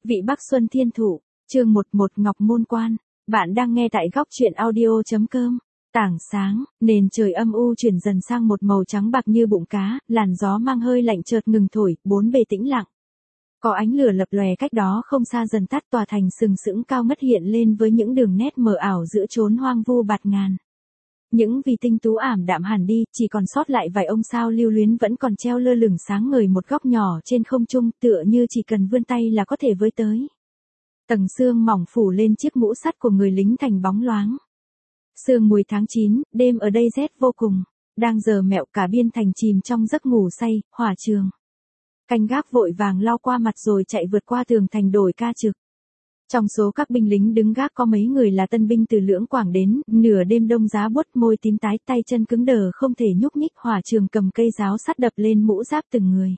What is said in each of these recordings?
Vị Bắc Xuân Thiên Thủ, chương 11 Ngọc Môn Quan. Bạn đang nghe tại góc truyện audio.com. Tảng sáng, nền trời âm u chuyển dần sang một màu trắng bạc như bụng cá, làn gió mang hơi lạnh chợt ngừng thổi, bốn bề tĩnh lặng. Có ánh lửa lập lòe cách đó không xa dần tắt, tòa thành sừng sững cao ngất hiện lên với những đường nét mờ ảo giữa chốn hoang vu bạt ngàn. Những vì tinh tú ảm đạm hẳn đi, chỉ còn sót lại vài ông sao lưu luyến vẫn còn treo lơ lửng sáng ngời một góc nhỏ trên không trung, tựa như chỉ cần vươn tay là có thể với tới. Tầng sương mỏng phủ lên chiếc mũ sắt của người lính thành bóng loáng. Sương mùi tháng 9, đêm ở đây rét vô cùng. Đang giờ mẹo cả biên thành chìm trong giấc ngủ say, hỏa trường. Canh gác vội vàng lao qua mặt rồi chạy vượt qua tường thành đổi ca trực. Trong số các binh lính đứng gác có mấy người là tân binh từ Lưỡng Quảng đến, nửa đêm đông giá buốt, môi tím tái, tay chân cứng đờ không thể nhúc nhích. Hỏa trường cầm cây giáo sắt đập lên mũ giáp từng người.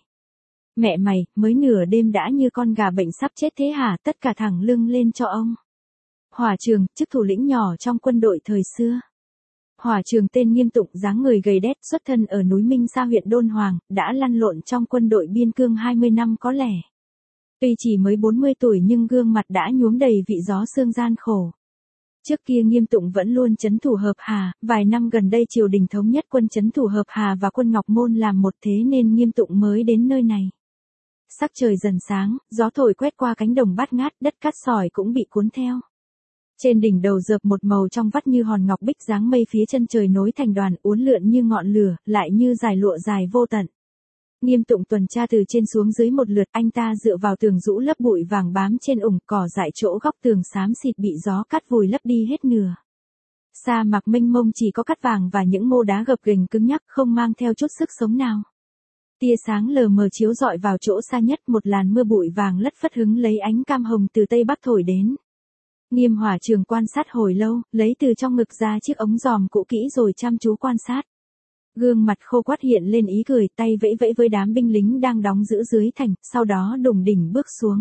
Mẹ mày, mới nửa đêm đã như con gà bệnh sắp chết thế hả? Tất cả thẳng lưng lên cho ông. Hỏa trường, chức thủ lĩnh nhỏ trong quân đội thời xưa. Hỏa trường tên Nghiêm Tụng, dáng người gầy đét, xuất thân ở núi Minh Sa huyện Đôn Hoàng, đã lăn lộn trong quân đội biên cương 20 năm có lẽ. Tuy chỉ mới 40 tuổi nhưng gương mặt đã nhuốm đầy vị gió sương gian khổ. Trước kia Nghiêm Tụng vẫn luôn trấn thủ Hợp Hà, vài năm gần đây triều đình thống nhất quân trấn thủ Hợp Hà và quân Ngọc Môn làm một, thế nên Nghiêm Tụng mới đến nơi này. Sắc trời dần sáng, gió thổi quét qua cánh đồng bát ngát, đất cát sỏi cũng bị cuốn theo. Trên đỉnh đầu rợp một màu trong vắt như hòn ngọc bích, dáng mây phía chân trời nối thành đoàn, uốn lượn như ngọn lửa, lại như dải lụa dài vô tận. Nghiêm Tụng tuần tra từ trên xuống dưới một lượt, anh ta dựa vào tường rũ lấp bụi vàng bám trên ủng cỏ dại, chỗ góc tường xám xịt bị gió cắt vùi lấp đi hết nửa. Sa mạc mênh mông chỉ có cát vàng và những mô đá gập ghềnh cứng nhắc, không mang theo chút sức sống nào. Tia sáng lờ mờ chiếu rọi vào chỗ xa nhất, một làn mưa bụi vàng lất phất hứng lấy ánh cam hồng từ tây bắc thổi đến. Nghiêm Hỏa Trường quan sát hồi lâu, lấy từ trong ngực ra chiếc ống dòm cũ kỹ rồi chăm chú quan sát. Gương mặt khô quắt hiện lên ý cười, tay vẫy vẫy với đám binh lính đang đóng giữ dưới thành, sau đó đùng đỉnh bước xuống.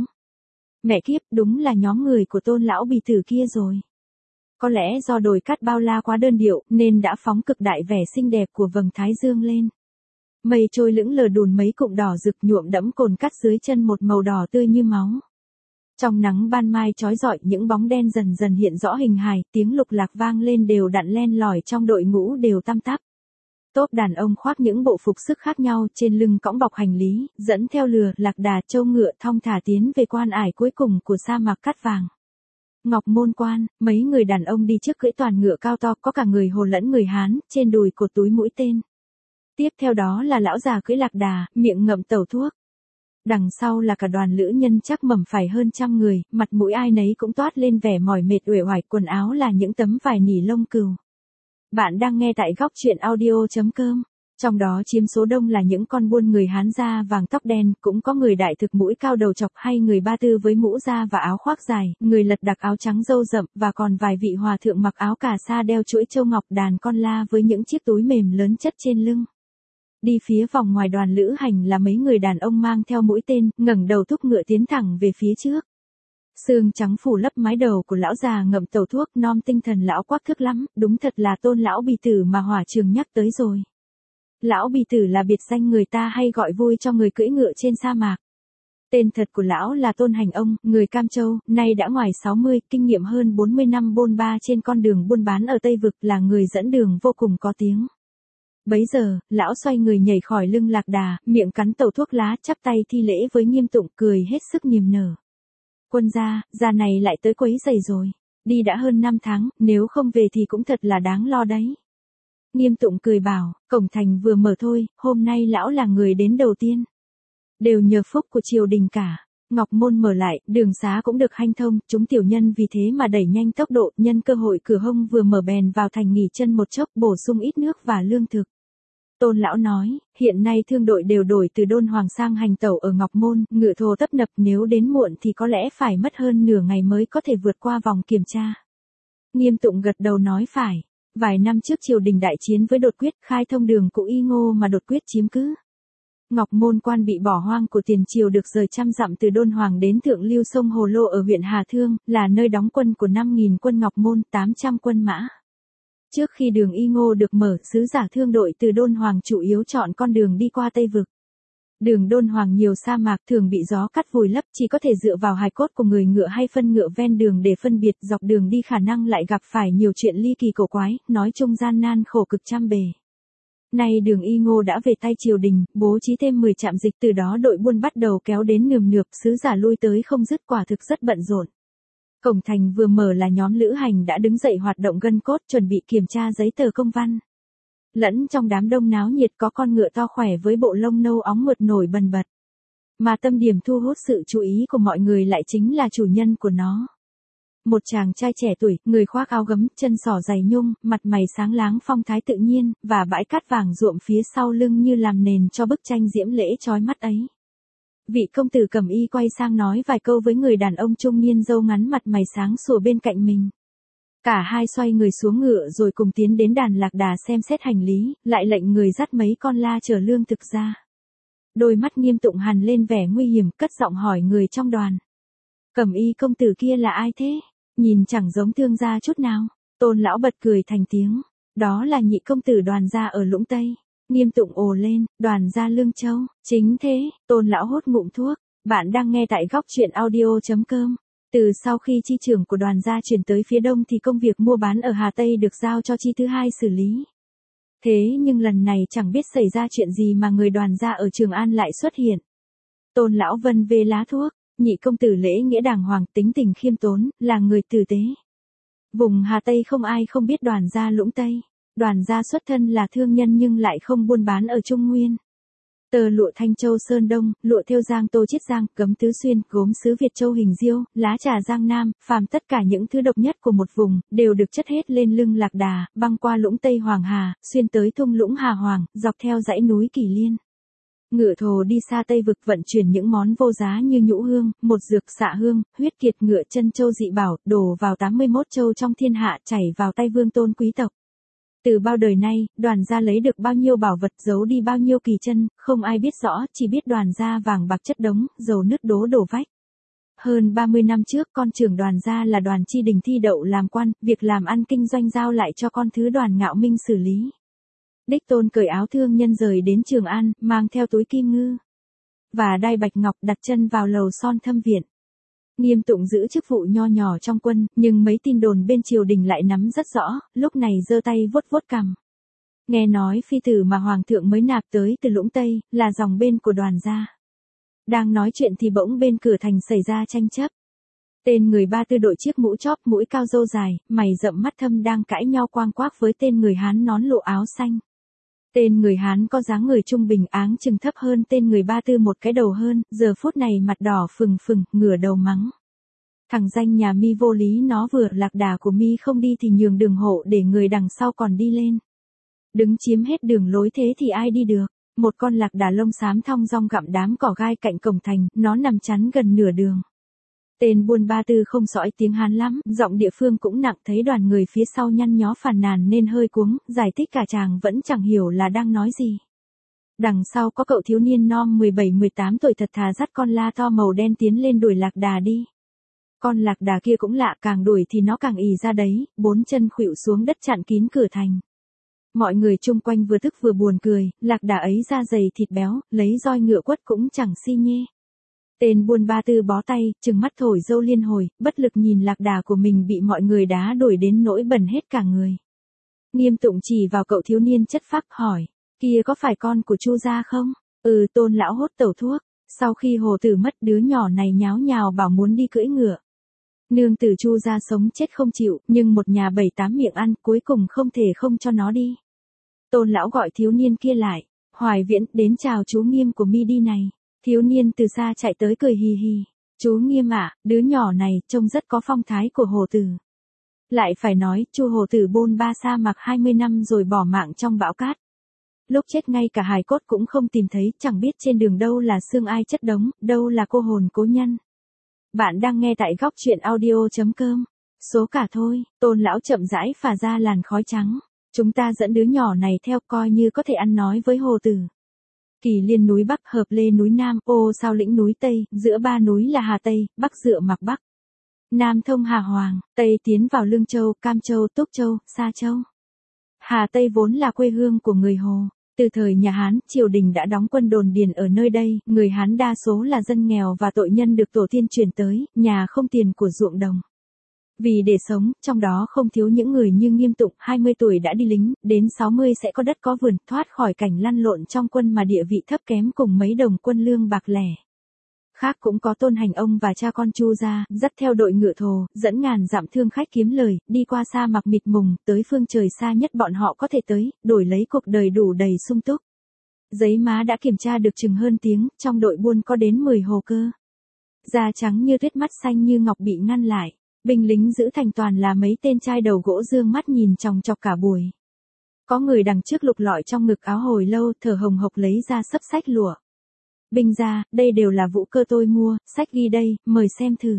Mẹ kiếp, đúng là nhóm người của Tôn lão bì tử kia rồi. Có lẽ do đồi cát bao la quá đơn điệu, nên đã phóng cực đại vẻ xinh đẹp của vầng thái dương lên. Mây trôi lững lờ đùn mấy cụm đỏ rực nhuộm đẫm cồn cát dưới chân một màu đỏ tươi như máu. Trong nắng ban mai chói rọi, những bóng đen dần dần hiện rõ hình hài, tiếng lục lạc vang lên đều đặn len lỏi trong đội ngũ đều tăm tắp. Tốp đàn ông khoác những bộ phục sức khác nhau, trên lưng cõng bọc hành lý, dẫn theo lừa, lạc đà, trâu ngựa thong thả tiến về quan ải cuối cùng của sa mạc cát vàng. Ngọc Môn Quan, mấy người đàn ông đi trước cưỡi toàn ngựa cao to, có cả người Hồ lẫn người Hán, trên đùi cột túi mũi tên. Tiếp theo đó là lão già cưỡi lạc đà, miệng ngậm tẩu thuốc. Đằng sau là cả đoàn lữ nhân chắc mẩm phải hơn 100 người, mặt mũi ai nấy cũng toát lên vẻ mỏi mệt uể oải, quần áo là những tấm vải nỉ lông cừu. Bạn đang nghe tại góc truyện audio.com. Trong đó chiếm số đông là những con buôn người Hán da vàng tóc đen, cũng có người đại thực mũi cao đầu chọc hay người Ba Tư với mũ da và áo khoác dài, người Lật đặc áo trắng râu rậm, và còn vài vị hòa thượng mặc áo cà sa đeo chuỗi châu ngọc, đàn con la với những chiếc túi mềm lớn chất trên lưng. Đi phía vòng ngoài đoàn lữ hành là mấy người đàn ông mang theo mũi tên, ngẩng đầu thúc ngựa tiến thẳng về phía trước. Sương trắng phủ lấp mái đầu của lão già ngậm tẩu thuốc, nom tinh thần lão quắc thước lắm, đúng thật là Tôn lão bì tử mà Hỏa Trường nhắc tới rồi. Lão bì tử là biệt danh người ta hay gọi vui cho người cưỡi ngựa trên sa mạc. Tên thật của lão là Tôn Hành Ông, người Cam Châu, nay đã ngoài 60, kinh nghiệm hơn 40 năm bôn ba trên con đường buôn bán ở Tây Vực, là người dẫn đường vô cùng có tiếng. Bấy giờ, lão xoay người nhảy khỏi lưng lạc đà, miệng cắn tẩu thuốc lá, chắp tay thi lễ với Nghiêm Tụng, cười hết sức niềm nở. Quân gia, già này lại tới quấy rầy rồi. Đi đã hơn 5 tháng, nếu không về thì cũng thật là đáng lo đấy. Nghiêm Tụng cười bảo, cổng thành vừa mở thôi, hôm nay lão là người đến đầu tiên. Đều nhờ phúc của triều đình cả. Ngọc Môn mở lại, đường xá cũng được hanh thông, chúng tiểu nhân vì thế mà đẩy nhanh tốc độ, nhân cơ hội cửa hông vừa mở bèn vào thành nghỉ chân một chốc, bổ sung ít nước và lương thực. Tôn lão nói, hiện nay thương đội đều đổi từ Đôn Hoàng sang hành tẩu ở Ngọc Môn, ngựa thồ tấp nập, nếu đến muộn thì có lẽ phải mất hơn nửa ngày mới có thể vượt qua vòng kiểm tra. Nghiêm Tụng gật đầu nói phải. Vài năm trước triều đình đại chiến với Đột Quyết, khai thông đường cũ Y Ngô mà Đột Quyết chiếm cứ. Ngọc Môn Quan bị bỏ hoang của tiền triều được rời trăm dặm từ Đôn Hoàng đến thượng lưu sông Hồ Lô ở huyện Hà Thương, là nơi đóng quân của 5.000 quân Ngọc Môn, 800 quân mã. Trước khi đường Y Ngô được mở, sứ giả thương đội từ Đôn Hoàng chủ yếu chọn con đường đi qua Tây Vực. Đường Đôn Hoàng nhiều sa mạc thường bị gió cắt vùi lấp, chỉ có thể dựa vào hài cốt của người ngựa hay phân ngựa ven đường để phân biệt, dọc đường đi khả năng lại gặp phải nhiều chuyện ly kỳ cổ quái, nói chung gian nan khổ cực trăm bề. Nay Đường Y Ngô đã về tay triều đình, bố trí thêm 10 trạm dịch, từ đó đội buôn bắt đầu kéo đến nườm nượp, sứ giả lui tới không dứt, quả thực rất bận rộn. Cổng thành vừa mở là nhóm lữ hành đã đứng dậy hoạt động gân cốt, chuẩn bị kiểm tra giấy tờ công văn. Lẫn trong đám đông náo nhiệt có con ngựa to khỏe với bộ lông nâu óng mượt nổi bần bật. Mà tâm điểm thu hút sự chú ý của mọi người lại chính là chủ nhân của nó. Một chàng trai trẻ tuổi, người khoác áo gấm, chân sỏ giày nhung, mặt mày sáng láng phong thái tự nhiên, và bãi cát vàng ruộm phía sau lưng như làm nền cho bức tranh diễm lễ chói mắt ấy. Vị công tử cầm y quay sang nói vài câu với người đàn ông trung niên râu ngắn mặt mày sáng sủa bên cạnh mình. Cả hai xoay người xuống ngựa rồi cùng tiến đến đàn lạc đà xem xét hành lý, lại lệnh người dắt mấy con la chở lương thực ra. Đôi mắt Nghiêm Tụng hằn lên vẻ nguy hiểm, cất giọng hỏi người trong đoàn. Cẩm y công tử kia là ai thế? Nhìn chẳng giống thương gia chút nào. Tôn lão bật cười thành tiếng. Đó là nhị công tử Đoàn gia ở Lũng Tây. Nghiêm Tụng ồ lên, Đoàn gia Lương Châu. Chính thế, Tôn lão hốt ngụm thuốc. Bạn đang nghe tại góc truyện audio.com. Từ sau khi chi trưởng của Đoàn gia chuyển tới phía đông thì công việc mua bán ở Hà Tây được giao cho chi thứ hai xử lý. Thế nhưng lần này chẳng biết xảy ra chuyện gì mà người Đoàn gia ở Trường An lại xuất hiện. Tôn lão vân vê lá thuốc. Nhị công tử lễ nghĩa đàng hoàng, tính tình khiêm tốn, là người tử tế. Vùng Hà Tây không ai không biết Đoàn gia Lũng Tây. Đoàn gia xuất thân là thương nhân nhưng lại không buôn bán ở Trung Nguyên. Tờ lụa Thanh Châu Sơn Đông, lụa thêu Giang Tô Chiết Giang, gấm Tứ Xuyên, gốm sứ Việt Châu Hình Diêu, lá trà Giang Nam, phàm tất cả những thứ độc nhất của một vùng, đều được chất hết lên lưng lạc đà, băng qua Lũng Tây Hoàng Hà, xuyên tới thung lũng Hà Hoàng, dọc theo dãy núi Kỳ Liên. Ngựa thồ đi xa Tây vực vận chuyển những món vô giá như nhũ hương, một dược, xạ hương, huyết kiệt ngựa, chân châu dị bảo, đổ vào 81 châu trong thiên hạ, chảy vào tay vương tôn quý tộc. Từ bao đời nay, Đoàn gia lấy được bao nhiêu bảo vật, giấu đi bao nhiêu kỳ chân, không ai biết rõ, chỉ biết Đoàn gia vàng bạc chất đống, dầu nứt đố đổ vách. Hơn 30 năm trước con trưởng Đoàn gia là Đoàn Chi Đình thi đậu làm quan, việc làm ăn kinh doanh giao lại cho con thứ Đoàn Ngạo Minh xử lý. Đích Tôn cởi áo thương nhân rời đến Trường An, mang theo túi kim ngư và đai bạch ngọc, đặt chân vào lầu son Thâm viện. Nghiêm Tụng giữ chức vụ nho nhỏ trong quân, nhưng mấy tin đồn bên triều đình lại nắm rất rõ, lúc này giơ tay vuốt vuốt cằm. Nghe nói phi tử mà hoàng thượng mới nạp tới từ Lũng Tây, là dòng bên của Đoàn gia. Đang nói chuyện thì bỗng bên cửa thành xảy ra tranh chấp. Tên người Ba Tư đội chiếc mũ chóp, mũi cao râu dài, mày rậm mắt thâm đang cãi nhau quang quác với tên người Hán nón lụa áo xanh. Tên người Hán có dáng người trung bình, áng chừng thấp hơn tên người Ba Tư một cái đầu hơn, giờ phút này mặt đỏ phừng phừng, ngửa đầu mắng. Thằng danh nhà mi vô lý, nó vừa lạc đà của mi không đi thì nhường đường hộ để người đằng sau còn đi lên. Đứng chiếm hết đường lối thế thì ai đi được. Một con lạc đà lông xám thong dong gặm đám cỏ gai cạnh cổng thành, nó nằm chắn gần nửa đường. Tên buôn Ba Tư không sõi tiếng Hán lắm, giọng địa phương cũng nặng, thấy đoàn người phía sau nhăn nhó phàn nàn nên hơi cuống, giải thích cả chàng vẫn chẳng hiểu là đang nói gì. Đằng sau có cậu thiếu niên non 17-18 tuổi thật thà dắt con la to màu đen tiến lên đuổi lạc đà đi. Con lạc đà kia cũng lạ, càng đuổi thì nó càng ì ra đấy, 4 chân khuỵu xuống đất chặn kín cửa thành. Mọi người chung quanh vừa tức vừa buồn cười, lạc đà ấy da dày thịt béo, lấy roi ngựa quất cũng chẳng si nhê. Tên buôn Ba Tư bó tay, trừng mắt thổi dâu liên hồi, bất lực nhìn lạc đà của mình bị mọi người đá đuổi đến nỗi bẩn hết cả người. Nghiêm Tụng chỉ vào cậu thiếu niên chất phác hỏi, kia có phải con của Chu gia không? Ừ, Tôn lão hốt tẩu thuốc. Sau khi Hồ Tử mất, đứa nhỏ này nháo nhào bảo muốn đi cưỡi ngựa. Nương tử Chu gia sống chết không chịu, nhưng một nhà 7-8 miệng ăn, cuối cùng không thể không cho nó đi. Tôn lão gọi thiếu niên kia lại, Hoài Viễn, đến chào chú Nghiêm của mi đi này. Thiếu niên từ xa chạy tới cười hì hì. Chú Nghiêm ạ, đứa nhỏ này trông rất có phong thái của Hồ Tử. Lại phải nói, Chu Hồ Tử bôn ba sa mạc 20 năm rồi bỏ mạng trong bão cát. Lúc chết ngay cả hài cốt cũng không tìm thấy, chẳng biết trên đường đâu là xương ai chất đống, đâu là cô hồn cố nhân. Bạn đang nghe tại góc truyện audio.com. Số cả thôi, Tôn lão chậm rãi phả ra làn khói trắng. Chúng ta dẫn đứa nhỏ này theo, coi như có thể ăn nói với Hồ Tử. Kỳ Liên núi Bắc, Hợp Lê núi Nam, Ô Sao lĩnh núi Tây, giữa ba núi là Hà Tây, Bắc dựa Mạc Bắc. Nam thông Hà Hoàng, Tây tiến vào Lương Châu, Cam Châu, Túc Châu, Sa Châu. Hà Tây vốn là quê hương của người Hồ. Từ thời nhà Hán, triều đình đã đóng quân đồn điền ở nơi đây, người Hán đa số là dân nghèo và tội nhân được tổ tiên truyền tới, nhà không tiền của ruộng đồng. Vì để sống, trong đó không thiếu những người như Nghiêm Tụng, 20 tuổi đã đi lính, đến 60 sẽ có đất có vườn, thoát khỏi cảnh lăn lộn trong quân mà địa vị thấp kém cùng mấy đồng quân lương bạc lẻ. Khác cũng có Tôn Hành ông và cha con Chu gia, dắt theo đội ngựa thồ, dẫn ngàn dặm thương khách kiếm lời, đi qua sa mạc mịt mùng, tới phương trời xa nhất bọn họ có thể tới, đổi lấy cuộc đời đủ đầy sung túc. Giấy má đã kiểm tra được chừng hơn tiếng, trong đội buôn có đến 10 hồ cơ. Da trắng như tuyết, mắt xanh như ngọc bị ngăn lại. Binh lính giữ thành toàn là mấy tên trai đầu gỗ dương mắt nhìn chòng chọc cả buổi. Có người đằng trước lục lọi trong ngực áo hồi lâu, thở hồng hộc lấy ra sấp sách lụa. Binh gia, đây đều là vũ cơ tôi mua, sách ghi đây, mời xem thử.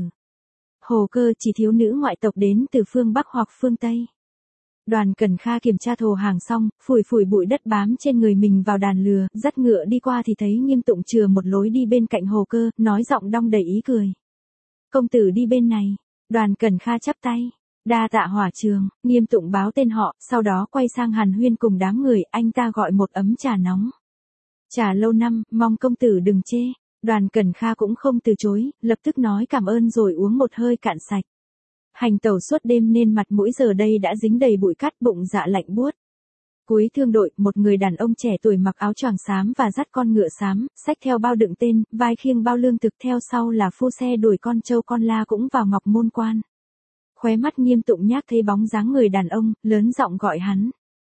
Hồ cơ chỉ thiếu nữ ngoại tộc đến từ phương Bắc hoặc phương Tây. Đoàn Cẩn Kha kiểm tra thồ hàng xong, phủi phủi bụi đất bám trên người mình vào đàn lừa, dắt ngựa đi qua thì thấy Nghiêm Tụng chừa một lối đi bên cạnh hồ cơ, nói giọng đong đầy ý cười. Công tử đi bên này. Đoàn Cẩn Kha chắp tay. Đa tạ Hỏa Trường. Nghiêm Tụng báo tên họ, sau đó quay sang hàn huyên cùng đám người, anh ta gọi một ấm trà nóng. Trà lâu năm, mong công tử đừng chê. Đoàn Cẩn Kha cũng không từ chối, lập tức nói cảm ơn rồi uống một hơi cạn sạch. Hành tẩu suốt đêm nên mặt mũi giờ đây đã dính đầy bụi cát, bụng dạ lạnh buốt. Cuối thương đội, một người đàn ông trẻ tuổi mặc áo choàng xám và dắt con ngựa xám, xách theo bao đựng tên, vai khiêng bao lương thực, theo sau là phu xe đuổi con trâu con la cũng vào Ngọc Môn Quan. Khóe mắt Nghiêm Tụng nhác thấy bóng dáng người đàn ông, lớn giọng gọi hắn.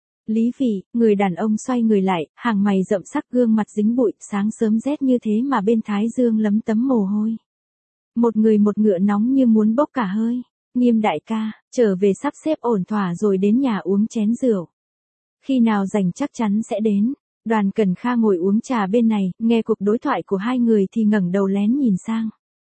Lý Vị. Người đàn ông xoay người lại, hàng mày rậm sắc, gương mặt dính bụi, sáng sớm rét như thế mà bên thái dương lấm tấm mồ hôi. Một người một ngựa nóng như muốn bốc cả hơi. Nghiêm đại ca, trở về sắp xếp ổn thỏa rồi đến nhà uống chén rượu. Khi nào rảnh chắc chắn sẽ đến. Đoàn Cẩn Kha ngồi uống trà bên này, nghe cuộc đối thoại của hai người thì ngẩng đầu lén nhìn sang.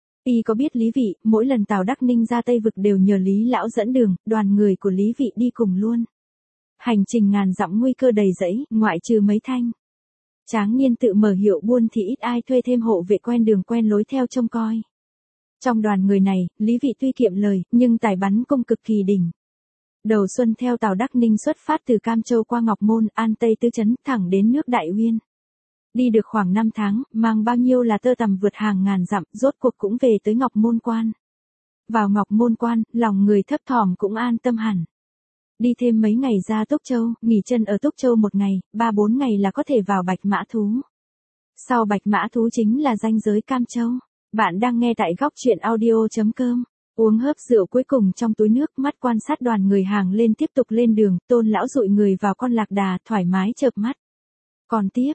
Y có biết Lý Vị, mỗi lần Tào Đắc Ninh ra Tây Vực đều nhờ Lý Lão dẫn đường, đoàn người của Lý Vị đi cùng luôn. Hành trình ngàn dặm nguy cơ đầy rẫy, ngoại trừ mấy thanh tráng niên tự mở hiệu buôn thì ít ai thuê thêm hộ vệ quen đường quen lối theo trông coi. Trong đoàn người này, Lý Vị tuy kiệm lời, nhưng tài bắn cung cực kỳ đỉnh. Đầu xuân theo Tào Đắc Ninh xuất phát từ Cam Châu qua Ngọc Môn, An Tây Tứ Trấn, thẳng đến nước Đại Uyên. Đi được khoảng 5 tháng, mang bao nhiêu là tơ tằm vượt hàng ngàn dặm, rốt cuộc cũng về tới Ngọc Môn Quan. Vào Ngọc Môn Quan, lòng người thấp thỏm cũng an tâm hẳn. Đi thêm mấy ngày ra Túc Châu, nghỉ chân ở Túc Châu một ngày, 3-4 ngày là có thể vào Bạch Mã Thú. Sau Bạch Mã Thú chính là ranh giới Cam Châu. Bạn đang nghe tại góc truyện audio.com. Uống hớp rượu cuối cùng trong túi nước, mắt quan sát đoàn người hàng lên tiếp tục lên đường, Tôn lão dụi người vào con lạc đà, thoải mái chợp mắt. Còn tiếp,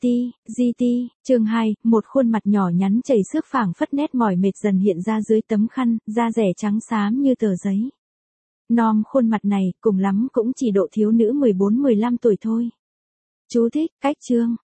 GT, chương 2, một khuôn mặt nhỏ nhắn chảy xước phảng phất nét mỏi mệt dần hiện ra dưới tấm khăn, da rẻ trắng xám như tờ giấy. Nom khuôn mặt này, cùng lắm cũng chỉ độ thiếu nữ 14-15 tuổi thôi. Chú thích, cách chương.